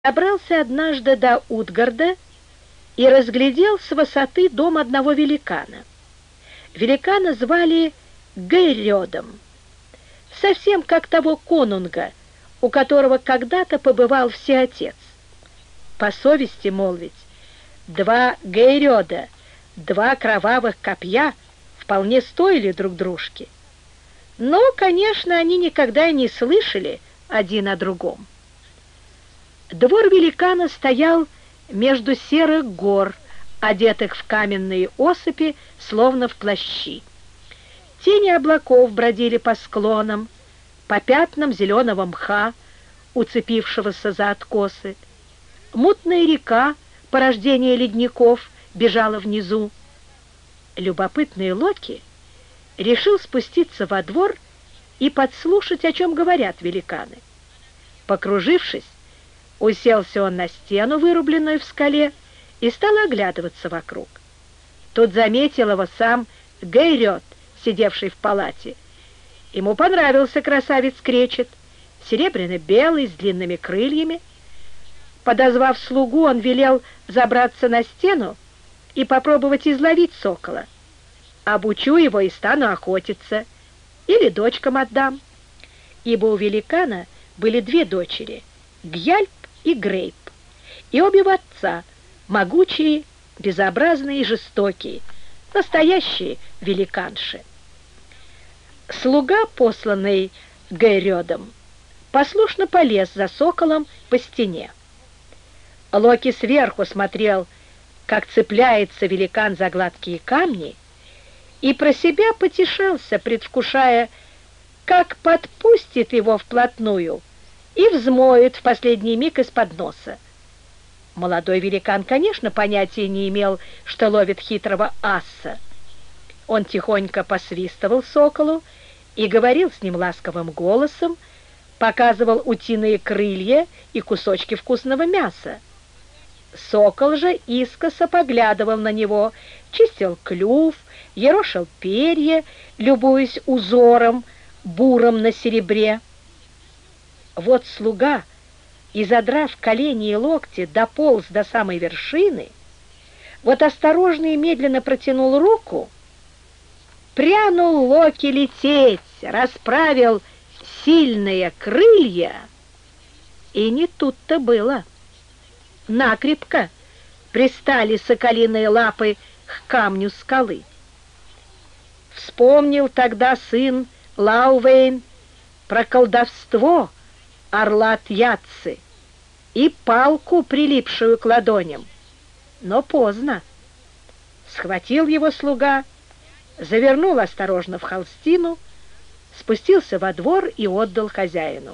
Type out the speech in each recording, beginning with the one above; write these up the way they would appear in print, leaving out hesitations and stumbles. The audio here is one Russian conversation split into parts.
Добрался однажды до Утгарда и разглядел с высоты дом одного великана. Великана звали Гейрёдом, совсем как того конунга, у которого когда-то побывал всеотец. По совести молвить, два Гейрёда, два кровавых копья вполне стоили друг дружки. Но, конечно, они никогда и не слышали один о другом. Двор великана стоял между серых гор, одетых в каменные осыпи, словно в плащи. Тени облаков бродили по склонам, по пятнам зеленого мха, уцепившегося за откосы. Мутная река, порождение ледников, бежала внизу. Любопытный Локи решил спуститься во двор и подслушать, о чем говорят великаны. Покружившись, уселся он на стену, вырубленную в скале, и стал оглядываться вокруг. Тут заметил его сам Гейрёд, сидевший в палате. Ему понравился красавец-кречет, серебряно-белый, с длинными крыльями. Подозвав слугу, он велел забраться на стену и попробовать изловить сокола. «Обучу его и стану охотиться, или дочкам отдам». Ибо у великана были две дочери — Гьяльп и Грейп, и обе в отца, могучие, безобразные и жестокие, настоящие великанши. Слуга, посланный Гейрёдом, послушно полез за соколом по стене. Локи сверху смотрел, как цепляется великан за гладкие камни, и про себя потешался, предвкушая, как подпустит его вплотную и взмоет в последний миг из-под носа. Молодой великан, конечно, понятия не имел, что ловит хитрого аса. Он тихонько посвистывал соколу и говорил с ним ласковым голосом, показывал утиные крылья и кусочки вкусного мяса. Сокол же искоса поглядывал на него, чистил клюв, ерошил перья, любуясь узором, буром на серебре. Вот слуга, и, задрав колени и локти, дополз до самой вершины, вот осторожно и медленно протянул руку, прянул Локи лететь, расправил сильные крылья, и не тут-то было. Накрепко пристали соколиные лапы к камню скалы. Вспомнил тогда сын Лаувейн про колдовство орла Тьяцци и палку, прилипшую к ладоням. Но поздно. Схватил его слуга, завернул осторожно в холстину, спустился во двор и отдал хозяину.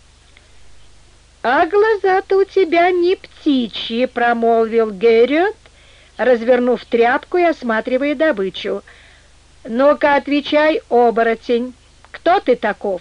«А глаза-то у тебя не птичьи», — промолвил Гейрёд, развернув тряпку и осматривая добычу. «Ну-ка, отвечай, оборотень, кто ты таков?»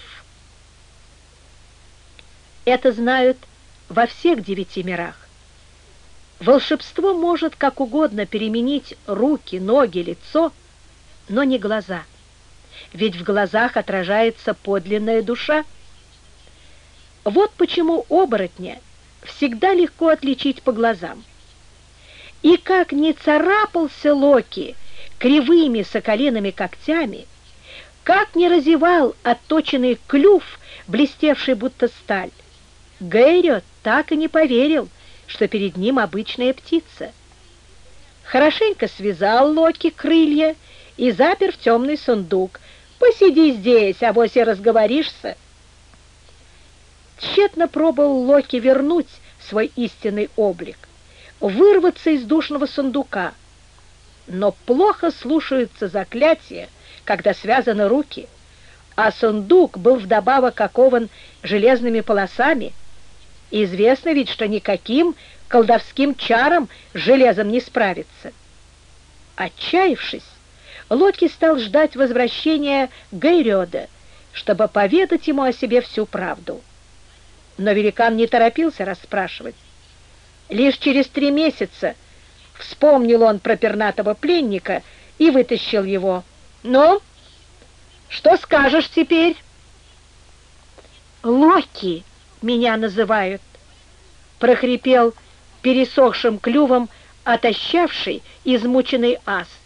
Это знают во всех 9 мирах. Волшебство может как угодно переменить руки, ноги, лицо, но не глаза, ведь в глазах отражается подлинная душа. Вот почему оборотня всегда легко отличить по глазам. И как не царапался Локи кривыми соколиными когтями, как не разевал отточенный клюв, блестевший будто сталь, Гейрёд так и не поверил, что перед ним обычная птица. Хорошенько связал Локи крылья и запер в темный сундук. «Посиди здесь, авось и разговоришься». Тщетно пробовал Локи вернуть свой истинный облик, вырваться из душного сундука, но плохо слушаются заклятия, когда связаны руки, а сундук был вдобавок окован железными полосами. Известно ведь, что никаким колдовским чаром с железом не справится. Отчаявшись, Локи стал ждать возвращения Гейрёда, чтобы поведать ему о себе всю правду. Но великан не торопился расспрашивать. Лишь через 3 месяца вспомнил он про пернатого пленника и вытащил его. «Ну, что скажешь теперь?» «Локи меня называют. прохрипел пересохшим клювом отощавший, измученный ас.